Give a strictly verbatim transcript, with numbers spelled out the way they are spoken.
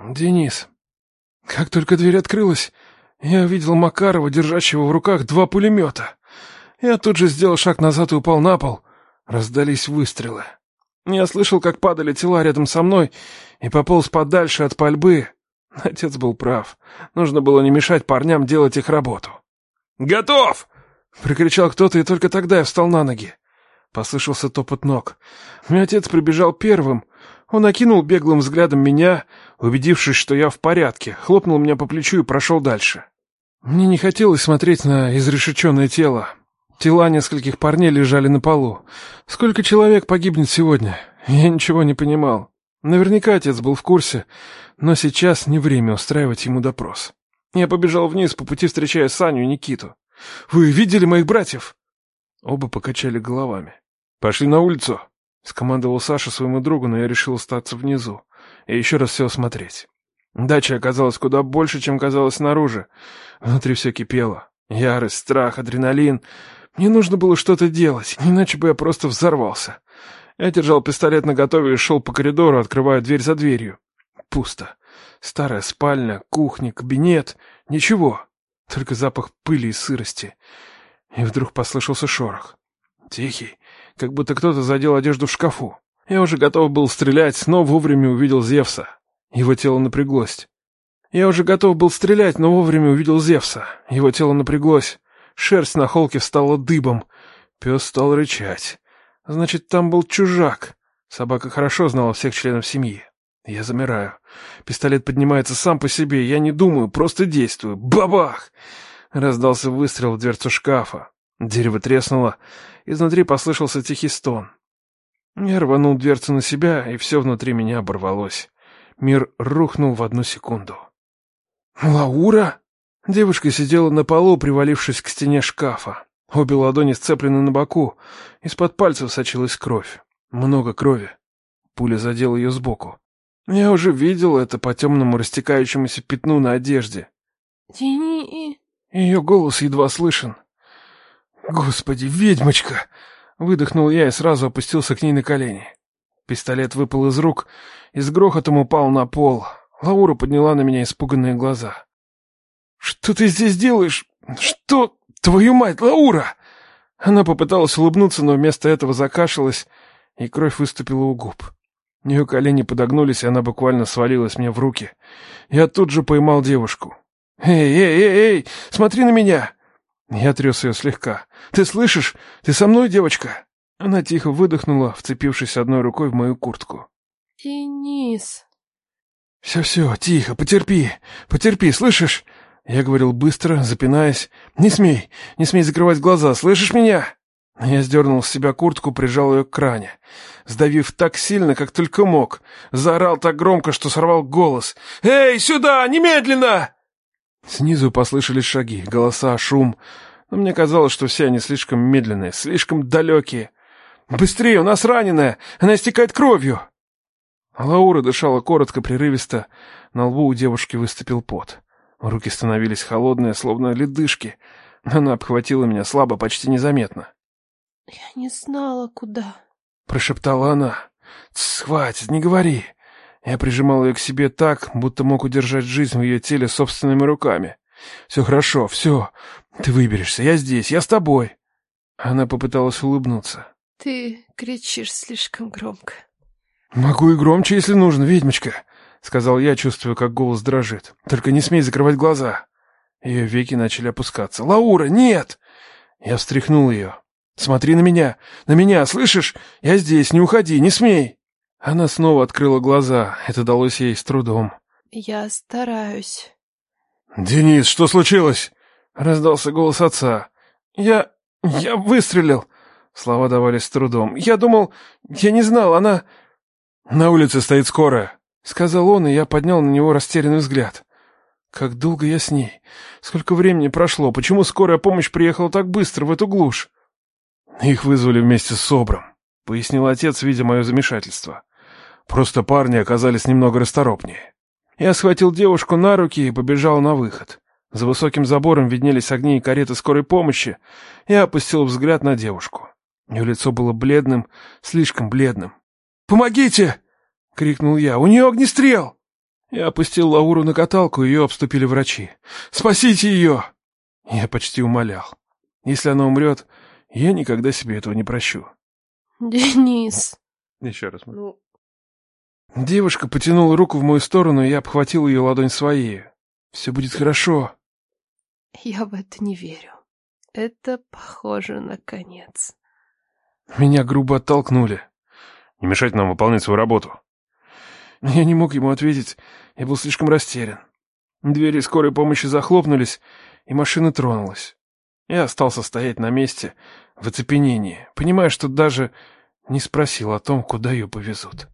«Денис, как только дверь открылась, я увидел Макарова, держащего в руках два пулемета. Я тут же сделал шаг назад и упал на пол. Раздались выстрелы. Я слышал, как падали тела рядом со мной, и пополз подальше от пальбы. Отец был прав. Нужно было не мешать парням делать их работу. «Готов!» — прикричал кто-то, и только тогда я встал на ноги. Послышался топот ног. Мой отец прибежал первым. Он окинул беглым взглядом меня, убедившись, что я в порядке, хлопнул меня по плечу и прошел дальше. Мне не хотелось смотреть на изрешеченное тело. Тела нескольких парней лежали на полу. Сколько человек погибнет сегодня? Я ничего не понимал. Наверняка отец был в курсе, но сейчас не время устраивать ему допрос. Я побежал вниз, по пути встречая Саню и Никиту. «Вы видели моих братьев?» Оба покачали головами. «Пошли на улицу!» — скомандовал Саша своему другу, но я решил остаться внизу и еще раз все осмотреть. Дача оказалась куда больше, чем казалось снаружи. Внутри все кипело. Ярость, страх, адреналин. Мне нужно было что-то делать, иначе бы я просто взорвался. Я держал пистолет наготове и шел по коридору, открывая дверь за дверью. Пусто. Старая спальня, кухня, кабинет. Ничего. Только запах пыли и сырости. И вдруг послышался шорох. Тихий, как будто кто-то задел одежду в шкафу. Я уже готов был стрелять, но вовремя увидел Зевса. Его тело напряглось. Я уже готов был стрелять, но вовремя увидел Зевса. Его тело напряглось. Шерсть на холке встала дыбом. Пес стал рычать. Значит, там был чужак. Собака хорошо знала всех членов семьи. Я замираю. Пистолет поднимается сам по себе. Я не думаю, просто действую. Бабах! Раздался выстрел в дверцу шкафа. Дерево треснуло. Изнутри послышался тихий стон. Я рванул дверцу на себя, и все внутри меня оборвалось. Мир рухнул в одну секунду. «Лаура?» Девушка сидела на полу, привалившись к стене шкафа. Обе ладони сцеплены на боку. Из-под пальцев сочилась кровь. Много крови. Пуля задела ее сбоку. Я уже видел это по темному растекающемуся пятну на одежде. «Дени...» Ее голос едва слышен. «Господи, ведьмочка!» Выдохнул я и сразу опустился к ней на колени. Пистолет выпал из рук и с грохотом упал на пол. Лаура подняла на меня испуганные глаза. «Что ты здесь делаешь? Что? Твою мать, Лаура!» Она попыталась улыбнуться, но вместо этого закашлялась, и кровь выступила у губ. Ее колени подогнулись, и она буквально свалилась мне в руки. Я тут же поймал девушку. «Эй, эй, эй, эй, смотри на меня!» Я тряс ее слегка. «Ты слышишь? Ты со мной, девочка?» Она тихо выдохнула, вцепившись одной рукой в мою куртку. «Денис...» «Все-все, тихо, потерпи, потерпи, слышишь?» Я говорил быстро, запинаясь. «Не смей, не смей закрывать глаза, слышишь меня?» Я сдернул с себя куртку, прижал ее к ране. Сдавив так сильно, как только мог. Заорал так громко, что сорвал голос. «Эй, сюда, немедленно!» Снизу послышались шаги, голоса, шум. Но мне казалось, что все они слишком медленные, слишком далекие. «Быстрее, у нас раненая! Она истекает кровью!» Лаура дышала коротко, прерывисто. На лбу у девушки выступил пот. Руки становились холодные, словно ледышки. Она обхватила меня слабо, почти незаметно. «Я не знала, куда...» — прошептала она. «Тсс, хватит, не говори!» Я прижимал ее к себе так, будто мог удержать жизнь в ее теле собственными руками. «Все хорошо, все. Ты выберешься, я здесь, я с тобой!» Она попыталась улыбнуться. «Ты кричишь слишком громко». «Могу и громче, если нужно, ведьмочка», — сказал я, чувствуя, как голос дрожит. «Только не смей закрывать глаза». Ее веки начали опускаться. «Лаура, нет!» Я встряхнул ее. «Смотри на меня! На меня, слышишь? Я здесь, не уходи, не смей!» Она снова открыла глаза. Это далось ей с трудом. «Я стараюсь». «Денис, что случилось?» — раздался голос отца. «Я... я выстрелил!» Слова давались с трудом. «Я думал... я не знал, она...» «На улице стоит скорая», — сказал он, и я поднял на него растерянный взгляд. «Как долго я с ней? Сколько времени прошло? Почему скорая помощь приехала так быстро в эту глушь?» «Их вызвали вместе с СОБРом», — пояснил отец, видя мое замешательство. «Просто парни оказались немного расторопнее». Я схватил девушку на руки и побежал на выход. За высоким забором виднелись огни и кареты скорой помощи. Я опустил взгляд на девушку. Ее лицо было бледным, слишком бледным. «Помогите!» — крикнул я. «У нее огнестрел!» Я опустил Лауру на каталку, ее обступили врачи. «Спасите ее!» Я почти умолял. Если она умрет, я никогда себе этого не прощу. Денис. Еще раз. Ну... Девушка потянула руку в мою сторону, и я обхватил ее ладонь своей. «Все будет хорошо». Я в это не верю. Это похоже на конец. Меня грубо оттолкнули. «Не мешать нам выполнять свою работу». Я не мог ему ответить, я был слишком растерян. Двери скорой помощи захлопнулись, и машина тронулась. Я остался стоять на месте в оцепенении, понимая, что даже не спросил о том, куда ее повезут.